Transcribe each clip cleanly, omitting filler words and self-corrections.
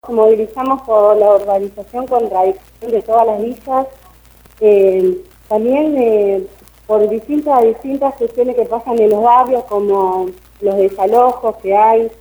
movilizamos por la urbanización contra la adicción de todas las villas, también por distintas cuestiones que pasan en los barrios, como los desalojos que hay,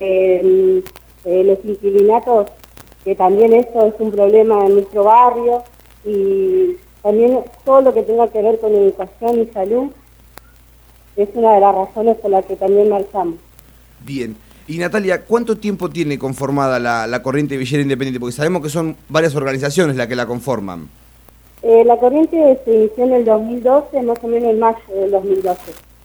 los inquilinatos, que también eso es un problema en nuestro barrio, y también todo lo que tenga que ver con educación y salud es una de las razones por las que también marchamos. Bien. Y Natalia, ¿cuánto tiempo tiene conformada la Corriente Villera Independiente? Porque sabemos que son varias organizaciones las que la conforman. La Corriente se inició en el 2012, más o menos en mayo del 2012.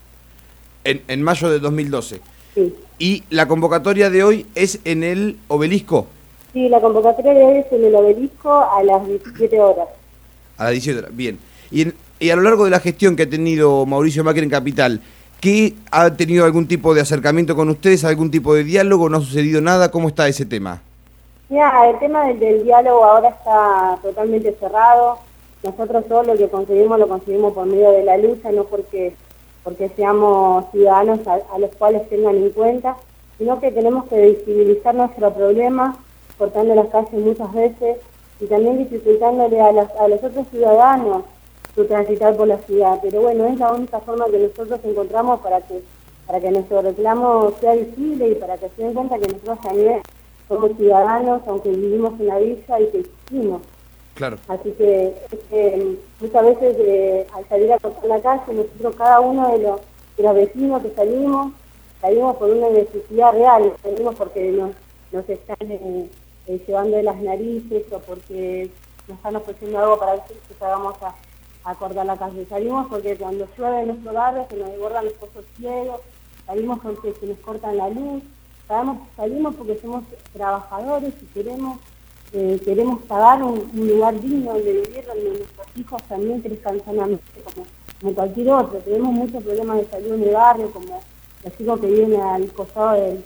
En mayo del 2012. Sí. ¿Y la convocatoria de hoy es en el Obelisco? Sí, la convocatoria de hoy es en el Obelisco a las 17 horas. A las 17 horas, bien. Y a lo largo de la gestión que ha tenido Mauricio Macri en Capital, ¿qué ha tenido algún tipo de acercamiento con ustedes, algún tipo de diálogo? ¿No ha sucedido nada? ¿Cómo está ese tema? Mira, el tema del diálogo ahora está totalmente cerrado. Nosotros todo lo que conseguimos lo conseguimos por medio de la lucha, no porque seamos ciudadanos a los cuales tengan en cuenta, sino que tenemos que visibilizar nuestro problema, cortando las calles muchas veces y también dificultándole a los otros ciudadanos su transitar por la ciudad. Pero bueno, es la única forma que nosotros encontramos para que nuestro reclamo sea visible y para que se den cuenta que nosotros también somos ciudadanos, aunque vivimos en la villa y que existimos. Claro. Así que muchas veces al salir a cortar la calle, nosotros cada uno de los vecinos que salimos por una necesidad real, salimos porque nos están llevando de las narices o porque nos están ofreciendo algo para que salgamos a cortar la calle. Salimos porque cuando llueve en nuestro barrio se nos desbordan los pozos ciegos, salimos porque se nos cortan la luz, salimos porque somos trabajadores y queremos pagar un lugar digno de vivir donde nuestros hijos también crezcan sanamente como cualquier otro. Tenemos muchos problemas de salud en el barrio, como los chicos que viven al costado del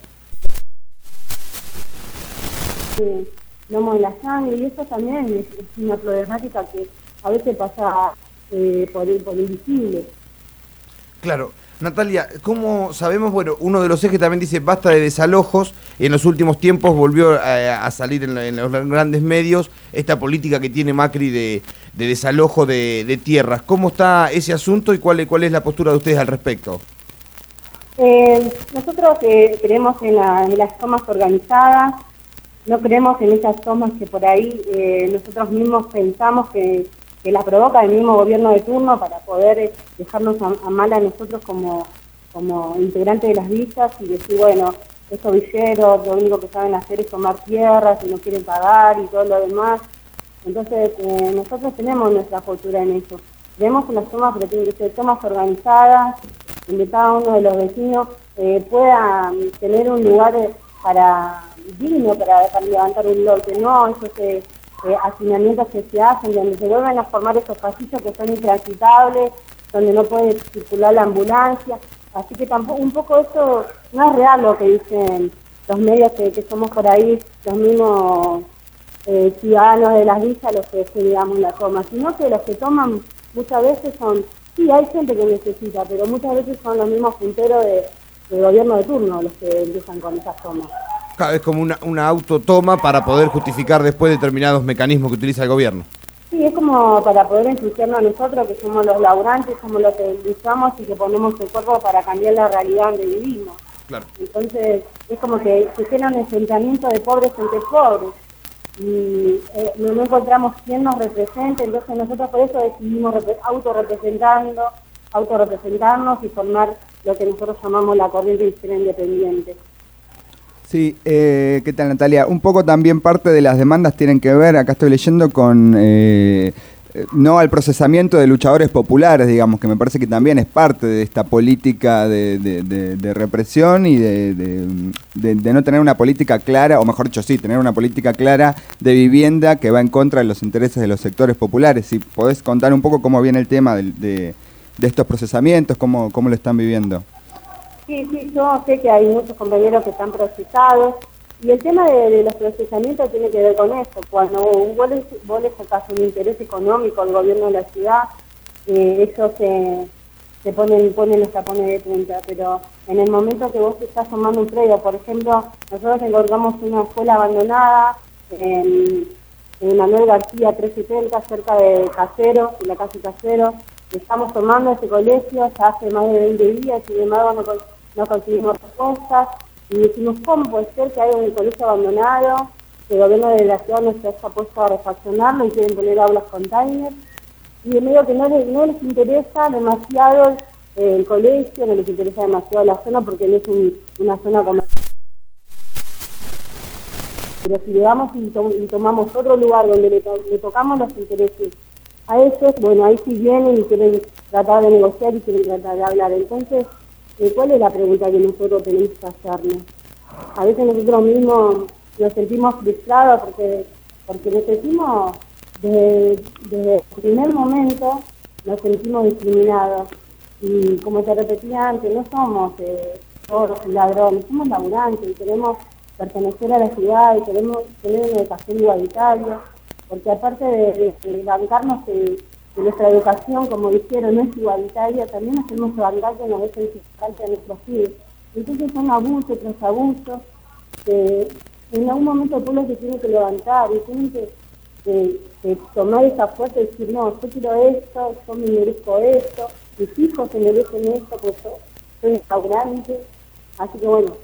lomo de la sangre, y eso también es una problemática que a veces pasa por invisible. Claro. Natalia, ¿cómo sabemos? Bueno, uno de los ejes también dice basta de desalojos. En los últimos tiempos volvió a salir en los grandes medios esta política que tiene Macri de desalojo de tierras. ¿Cómo está ese asunto y cuál es la postura de ustedes al respecto? Nosotros creemos en las tomas organizadas, no creemos en esas tomas que por ahí nosotros mismos pensamos que la provoca el mismo gobierno de turno para poder dejarnos a mal a nosotros como integrantes de las villas y decir, bueno, estos villeros lo único que saben hacer es tomar tierras y no quieren pagar y todo lo demás. Entonces nosotros tenemos nuestra postura en eso. Creemos en las tomas, pero tienen que ser tomas organizadas, donde cada uno de los vecinos pueda tener un lugar digno para levantar un bloque, ¿no? Esos hacinamientos que se hacen, donde se vuelven a formar esos pasillos que son intransitables, donde no puede circular la ambulancia. Así que tampoco, un poco eso no es real lo que dicen los medios que somos por ahí, los mismos ciudadanos de las villas, los que digamos la toma, sino que los que toman muchas veces son, sí, hay gente que necesita, pero muchas veces son los mismos punteros del gobierno de turno los que empiezan con esas tomas. Es como una autotoma para poder justificar después determinados mecanismos que utiliza el gobierno. Sí, es como para poder ensuciarnos a nosotros, que somos los laburantes, somos los que luchamos y que ponemos el cuerpo para cambiar la realidad donde vivimos. Claro. Entonces, es como que se genera un enfrentamiento de pobres entre pobres. Y no encontramos quién nos represente, entonces nosotros por eso decidimos autorrepresentarnos y formar lo que nosotros llamamos la Corriente Villera Independiente. Sí, ¿qué tal, Natalia? Un poco también parte de las demandas tienen que ver, acá estoy leyendo, con no al procesamiento de luchadores populares, digamos, que me parece que también es parte de esta política de represión y de no tener una política clara, o mejor dicho, sí, tener una política clara de vivienda que va en contra de los intereses de los sectores populares. Si podés contar un poco cómo viene el tema de estos procesamientos, cómo lo están viviendo. Sí, yo sé que hay muchos compañeros que están procesados y el tema de los procesamientos tiene que ver con eso. Cuando vos le sacás un interés económico al gobierno de la ciudad, ellos se ponen los tapones de punta, pero en el momento que vos estás tomando un predio, por ejemplo, nosotros encontramos una escuela abandonada en Manuel García 370, cerca de Casero, en la calle Casero. Estamos tomando ese colegio ya hace más de 20 días, sin embargo no conseguimos respuestas. Y decimos, ¿cómo puede ser que haya un colegio abandonado, que el gobierno de la ciudad no se haya puesto a refaccionarlo y quieren poner aulas container? Y de medio que no les interesa demasiado el colegio, no les interesa demasiado la zona porque no es una zona comercial. Pero si le damos y tomamos otro lugar donde le tocamos los intereses a ellos, bueno, ahí sí vienen y quieren tratar de negociar y quieren tratar de hablar. Entonces, ¿cuál es la pregunta que nosotros tenemos que hacernos? A veces nosotros mismos nos sentimos frustrados porque nos sentimos, desde el primer momento, nos sentimos discriminados. Y como te repetía antes, no somos todos ladrones, somos laburantes y queremos pertenecer a la ciudad y queremos tener una educación igualitaria, porque aparte de bancarnos que nuestra educación, como dijeron, no es igualitaria, también nos tenemos que bancar que nos dejen fiscalmente a nuestros hijos. Entonces son abusos tras abusos, que en algún momento el pueblo se tiene que levantar y tienen que tomar esa fuerza y decir, no, yo quiero esto, yo me merezco esto, mis hijos se merecen esto, porque yo soy restaurante, así que bueno.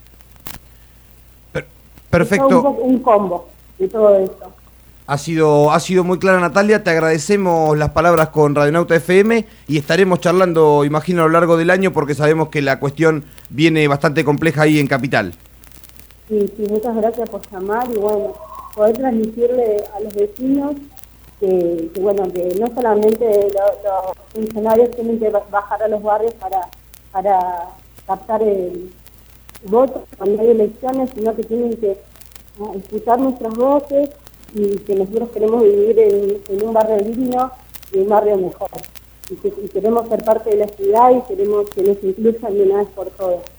Perfecto. Es un combo de todo esto. Ha sido muy clara, Natalia. Te agradecemos las palabras con Radionauta FM y estaremos charlando, imagino, a lo largo del año porque sabemos que la cuestión viene bastante compleja ahí en Capital. Sí, muchas gracias por llamar y bueno, poder transmitirle a los vecinos que no solamente los funcionarios tienen que bajar a los barrios para captar el voto cuando hay elecciones, sino que tienen que escuchar nuestras voces y que nosotros queremos vivir en un barrio digno y un barrio mejor. Y queremos ser parte de la ciudad y queremos que nos incluyan de una vez por todas.